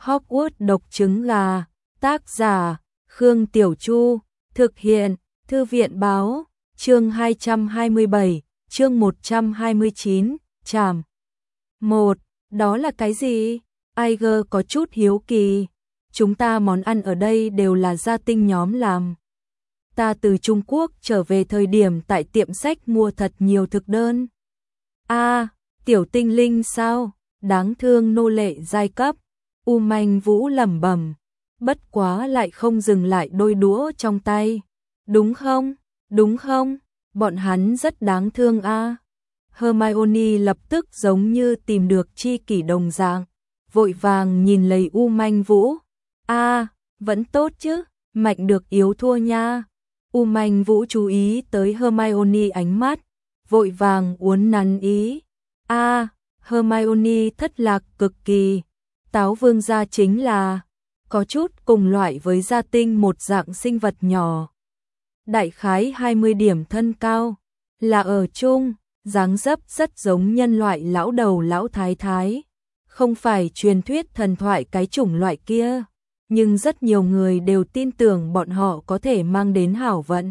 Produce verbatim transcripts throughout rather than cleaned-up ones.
Hogwarts độc trứng gà, tác giả, Khương Tiểu Chu, thực hiện, Thư viện báo, chương hai trăm hai mươi bảy, chương một trăm hai mươi chín, trảm. một. Đó là cái gì? Iger có chút hiếu kỳ. Chúng ta món ăn ở đây đều là gia tinh nhóm làm. Ta từ Trung Quốc trở về thời điểm tại tiệm sách mua thật nhiều thực đơn. A, à, tiểu tinh linh sao? Đáng thương nô lệ giai cấp. U Manh Vũ lẩm bẩm, bất quá lại không dừng lại đôi đũa trong tay. Đúng không? Đúng không? Bọn hắn rất đáng thương a. À. Hermione lập tức giống như tìm được tri kỷ đồng dạng, vội vàng nhìn lấy U Manh Vũ. A, à, vẫn tốt chứ, mạnh được yếu thua nha. U Manh Vũ chú ý tới Hermione ánh mắt, vội vàng uốn nắn ý. A, à, Hermione thất lạc cực kỳ. Táo vương gia chính là có chút cùng loại với gia tinh một dạng sinh vật nhỏ. Đại khái hai mươi điểm thân cao, là ở chung, dáng dấp rất giống nhân loại lão đầu lão thái thái. Không phải truyền thuyết thần thoại cái chủng loại kia, nhưng rất nhiều người đều tin tưởng bọn họ có thể mang đến hảo vận.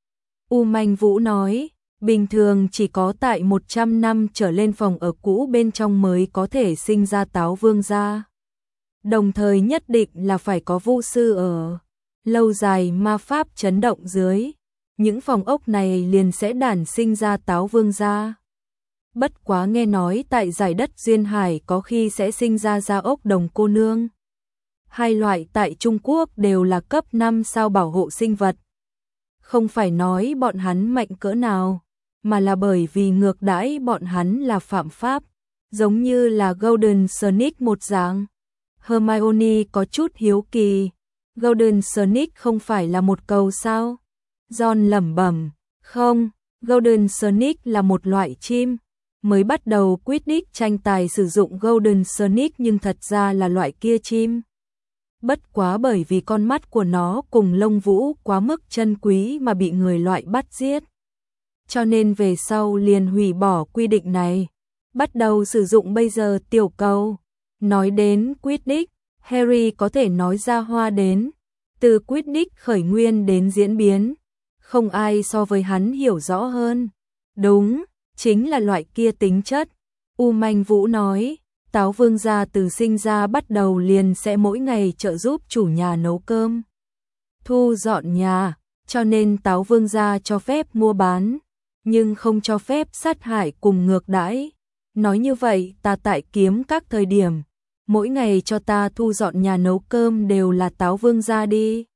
U Manh Vũ nói, bình thường chỉ có tại một trăm năm trở lên phòng ở cũ bên trong mới có thể sinh ra táo vương gia. Đồng thời nhất định là phải có vu sư ở. Lâu dài ma pháp chấn động dưới, những phòng ốc này liền sẽ đản sinh ra táo vương gia. Bất quá nghe nói tại giải đất duyên hải có khi sẽ sinh ra gia ốc đồng cô nương. Hai loại tại Trung Quốc đều là cấp năm sao bảo hộ sinh vật. Không phải nói bọn hắn mạnh cỡ nào, mà là bởi vì ngược đãi bọn hắn là phạm pháp, giống như là Golden Sonic một dạng. Hermione có chút hiếu kỳ, Golden Sonic không phải là một cầu sao? Ron lẩm bẩm, không, Golden Sonic là một loại chim. Mới bắt đầu Quidditch tranh tài sử dụng Golden Sonic nhưng thật ra là loại kia chim. Bất quá bởi vì con mắt của nó cùng lông vũ quá mức chân quý mà bị người loại bắt giết. Cho nên về sau liền hủy bỏ quy định này, bắt đầu sử dụng bây giờ tiểu cầu. Nói đến Quidditch, Harry có thể nói ra hoa đến. Từ Quidditch khởi nguyên đến diễn biến, không ai so với hắn hiểu rõ hơn. Đúng, chính là loại kia tính chất. U Manh Vũ nói, táo vương gia từ sinh ra bắt đầu liền sẽ mỗi ngày trợ giúp chủ nhà nấu cơm, thu dọn nhà, cho nên táo vương gia cho phép mua bán, nhưng không cho phép sát hại cùng ngược đãi. Nói như vậy ta tại kiếm các thời điểm, mỗi ngày cho ta thu dọn nhà nấu cơm đều là táo vương gia đi.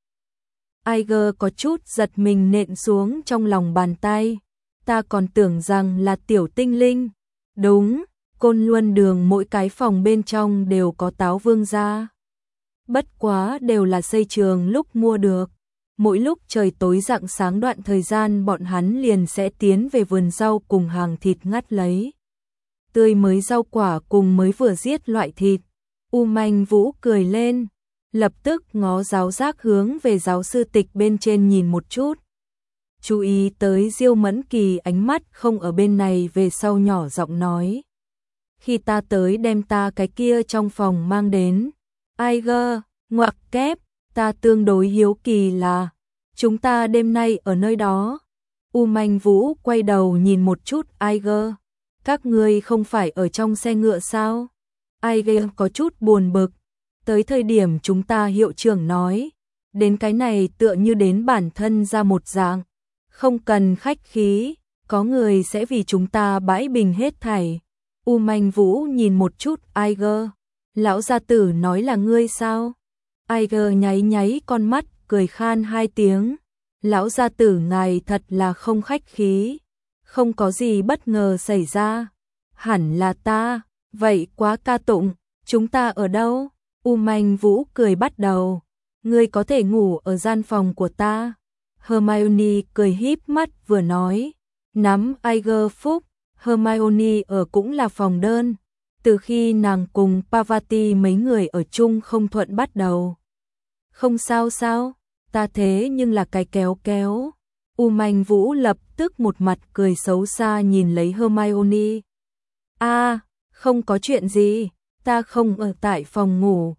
Iger có chút giật mình nện xuống trong lòng bàn tay. Ta còn tưởng rằng là tiểu tinh linh. Đúng, Côn Luân đường mỗi cái phòng bên trong đều có táo vương gia. Bất quá đều là xây trường lúc mua được. Mỗi lúc trời tối rạng sáng đoạn thời gian bọn hắn liền sẽ tiến về vườn rau cùng hàng thịt ngắt lấy tươi mới rau quả cùng mới vừa giết loại thịt. U Manh Vũ cười lên, lập tức ngó giáo giác hướng về giáo sư tịch bên trên nhìn một chút. Chú ý tới Diêu Mẫn Kỳ ánh mắt không ở bên này về sau nhỏ giọng nói. Khi ta tới đem ta cái kia trong phòng mang đến. Iger, ngoặc kép, ta tương đối hiếu kỳ là, chúng ta đêm nay ở nơi đó. U Manh Vũ quay đầu nhìn một chút Iger. Các ngươi không phải ở trong xe ngựa sao? Iger có chút buồn bực. Tới thời điểm chúng ta hiệu trưởng nói, đến cái này tựa như đến bản thân ra một dạng. Không cần khách khí, có người sẽ vì chúng ta bãi bình hết thảy. U Manh Vũ nhìn một chút Iger. Lão gia tử nói là ngươi sao? Iger nháy nháy con mắt, cười khan hai tiếng. Lão gia tử ngài thật là không khách khí. Không có gì bất ngờ xảy ra. Hẳn là ta, vậy quá ca tụng. Chúng ta ở đâu? U Manh Vũ cười bắt đầu. Ngươi có thể ngủ ở gian phòng của ta. Hermione cười híp mắt vừa nói, nắm Iger phúc. Hermione ở cũng là phòng đơn, từ khi nàng cùng Pavati mấy người ở chung không thuận bắt đầu. Không sao sao, ta thế nhưng là cái kéo kéo. U Manh Vũ lập tức một mặt cười xấu xa nhìn lấy Hermione. A, à, không có chuyện gì, ta không ở tại phòng ngủ.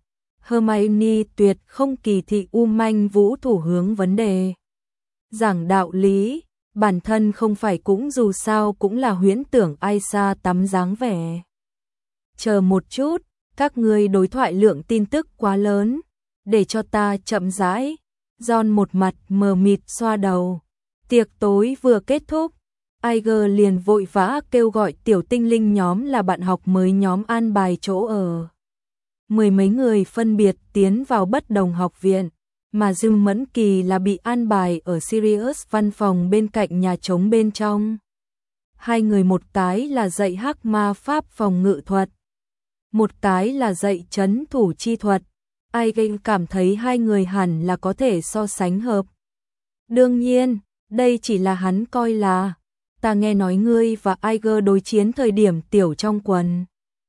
Hermione tuyệt không kỳ thị U Manh Vũ thủ hướng vấn đề. Giảng đạo lý, bản thân không phải cũng dù sao cũng là huyễn tưởng ai xa tắm dáng vẻ. Chờ một chút, các ngươi đối thoại lượng tin tức quá lớn, để cho ta chậm rãi. John một mặt mờ mịt xoa đầu. Tiệc tối vừa kết thúc, Iger liền vội vã kêu gọi tiểu tinh linh nhóm là bạn học mới nhóm an bài chỗ ở. Mười mấy người phân biệt tiến vào bất đồng học viện, mà Dương Mẫn Kỳ là bị an bài ở Sirius văn phòng bên cạnh nhà trống bên trong. Hai người một cái là dạy hắc ma pháp phòng ngự thuật, một cái là dạy trấn thủ chi thuật. Iger cảm thấy hai người hẳn là có thể so sánh hợp. Đương nhiên, đây chỉ là hắn coi là. Ta nghe nói ngươi và Iger đối chiến thời điểm tiểu trong quần.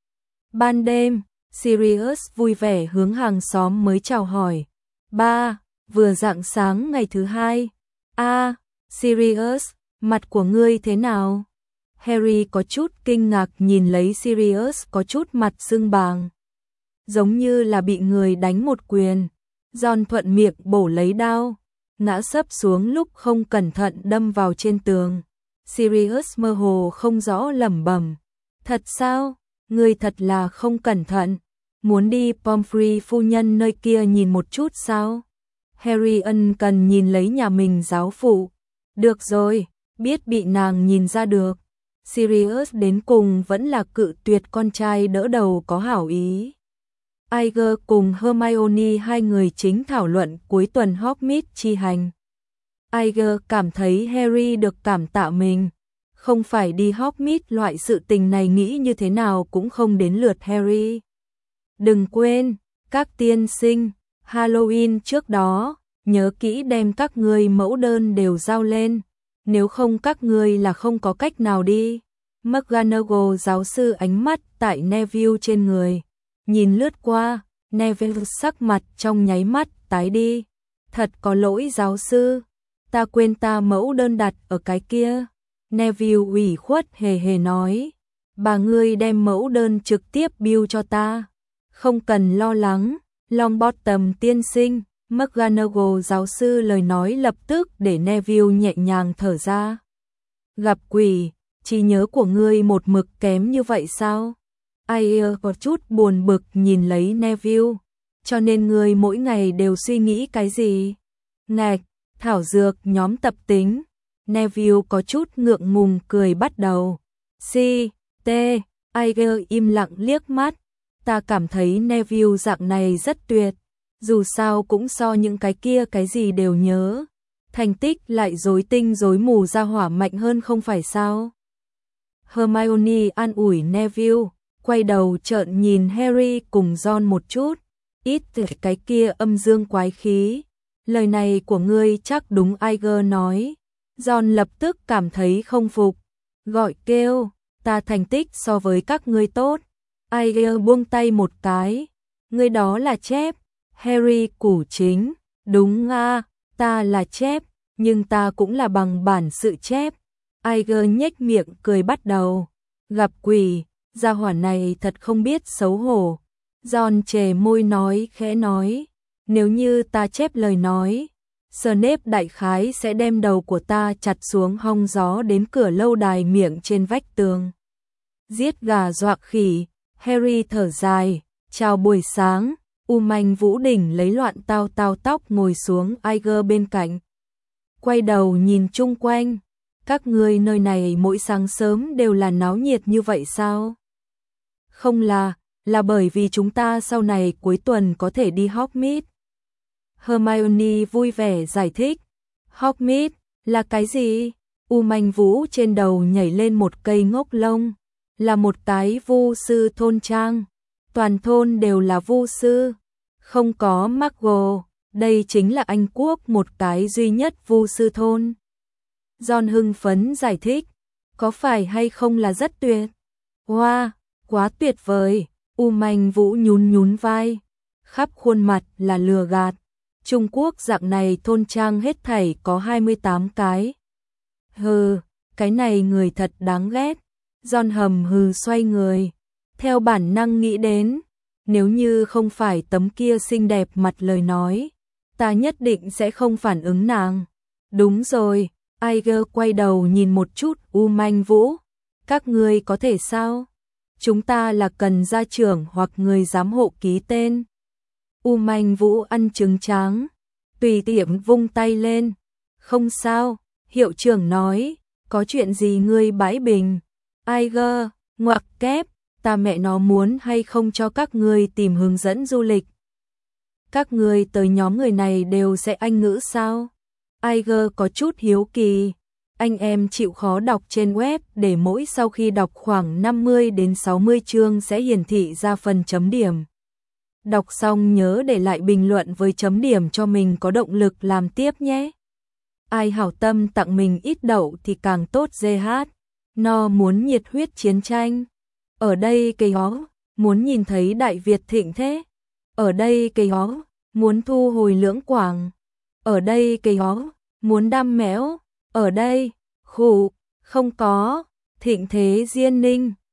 Ban đêm, Sirius vui vẻ hướng hàng xóm mới chào hỏi. Ba, vừa rạng sáng ngày thứ hai. A, à, Sirius, mặt của ngươi thế nào? Harry có chút kinh ngạc nhìn lấy Sirius có chút mặt sưng bàng. Giống như là bị người đánh một quyền. John thuận miệng bổ lấy đao, ngã sấp xuống lúc không cẩn thận đâm vào trên tường. Sirius mơ hồ không rõ lẩm bẩm. Thật sao? Ngươi thật là không cẩn thận. Muốn đi Pomfrey phu nhân nơi kia nhìn một chút sao? Harry ân cần nhìn lấy nhà mình giáo phụ. Được rồi, biết bị nàng nhìn ra được. Sirius đến cùng vẫn là cự tuyệt con trai đỡ đầu có hảo ý. Iger cùng Hermione hai người chính thảo luận cuối tuần Hogsmeade chi hành. Iger cảm thấy Harry được cảm tạ mình. Không phải đi Hogsmeade loại sự tình này nghĩ như thế nào cũng không đến lượt Harry. Đừng quên, các tiên sinh, Halloween trước đó, nhớ kỹ đem các ngươi mẫu đơn đều giao lên. Nếu không các ngươi là không có cách nào đi. McGonagall giáo sư ánh mắt tại Neville trên người. Nhìn lướt qua, Neville sắc mặt trong nháy mắt tái đi. Thật có lỗi giáo sư, ta quên ta mẫu đơn đặt ở cái kia. Neville ủy khuất hề hề nói, bà ngươi đem mẫu đơn trực tiếp bill cho ta. Không cần lo lắng, Longbottom tiên sinh. McGonagall giáo sư lời nói lập tức để Neville nhẹ nhàng thở ra. Gặp quỷ, trí nhớ của ngươi một mực kém như vậy sao? Ai có chút buồn bực nhìn lấy Neville. Cho nên ngươi mỗi ngày đều suy nghĩ cái gì? Ngạch, thảo dược nhóm tập tính. Neville có chút ngượng ngùng cười bắt đầu. Si, tê, Iger im lặng liếc mắt. Ta cảm thấy Neville dạng này rất tuyệt. Dù sao cũng so những cái kia cái gì đều nhớ. Thành tích lại rối tinh rối mù ra hỏa mạnh hơn không phải sao? Hermione an ủi Neville, quay đầu trợn nhìn Harry cùng Ron một chút. Ít từ cái kia âm dương quái khí. Lời này của ngươi chắc đúng Iger nói. Ron lập tức cảm thấy không phục. Gọi kêu, ta thành tích so với các ngươi tốt. Iger buông tay một cái. Ngươi đó là chép. Harry củ chính. Đúng nga, ta là chép, nhưng ta cũng là bằng bản sự chép. Iger nhếch miệng cười bắt đầu. Gặp quỷ, gia hỏa này thật không biết xấu hổ. Ron chề môi nói khẽ nói. Nếu như ta chép lời nói, Snape đại khái sẽ đem đầu của ta chặt xuống hong gió đến cửa lâu đài miệng trên vách tường. Giết gà dọa khỉ, Harry thở dài, chào buổi sáng, U Manh Vũ Đỉnh lấy loạn tao tao tóc ngồi xuống Iger bên cạnh. Quay đầu nhìn chung quanh, các ngươi nơi này mỗi sáng sớm đều là náo nhiệt như vậy sao? Không là, là bởi vì chúng ta sau này cuối tuần có thể đi Hogsmeade. Hermione vui vẻ giải thích. Hogsmeade là cái gì? U Manh Vũ trên đầu nhảy lên một cây ngốc lông, là một cái vu sư thôn trang. Toàn thôn đều là vu sư, không có Muggle, đây chính là Anh Quốc một cái duy nhất vu sư thôn. Ron hưng phấn giải thích, có phải hay không là rất tuyệt? Wow, quá tuyệt vời, U Manh Vũ nhún nhún vai, khắp khuôn mặt là lừa gạt. Trung Quốc dạng này thôn trang hết thảy có hai mươi tám cái. Hừ, cái này người thật đáng ghét. Ron hầm hừ xoay người, theo bản năng nghĩ đến, nếu như không phải tấm kia xinh đẹp mặt lời nói, ta nhất định sẽ không phản ứng nàng. Đúng rồi, Aiger quay đầu nhìn một chút U Manh Vũ, các ngươi có thể sao? Chúng ta là cần gia trưởng hoặc người giám hộ ký tên. U Manh Vũ ăn trứng tráng, tùy tiện vung tay lên. Không sao, hiệu trưởng nói, có chuyện gì ngươi bãi bình. Aiger, ngoặc kép, ta mẹ nó muốn hay không cho các ngươi tìm hướng dẫn du lịch. Các ngươi tới nhóm người này đều sẽ Anh ngữ sao? Aiger có chút hiếu kỳ. Anh em chịu khó đọc trên web để mỗi sau khi đọc khoảng năm mươi đến sáu mươi chương sẽ hiển thị ra phần chấm điểm. Đọc xong nhớ để lại bình luận với chấm điểm cho mình có động lực làm tiếp nhé. Ai hảo tâm tặng mình ít đậu thì càng tốt dê hát. No muốn nhiệt huyết chiến tranh. Ở đây cây hó, muốn nhìn thấy Đại Việt thịnh thế. Ở đây cây hó, muốn thu hồi lưỡng quảng. Ở đây cây hó, muốn đam méo. Ở đây, khủ, không có, thịnh thế Diên Ninh.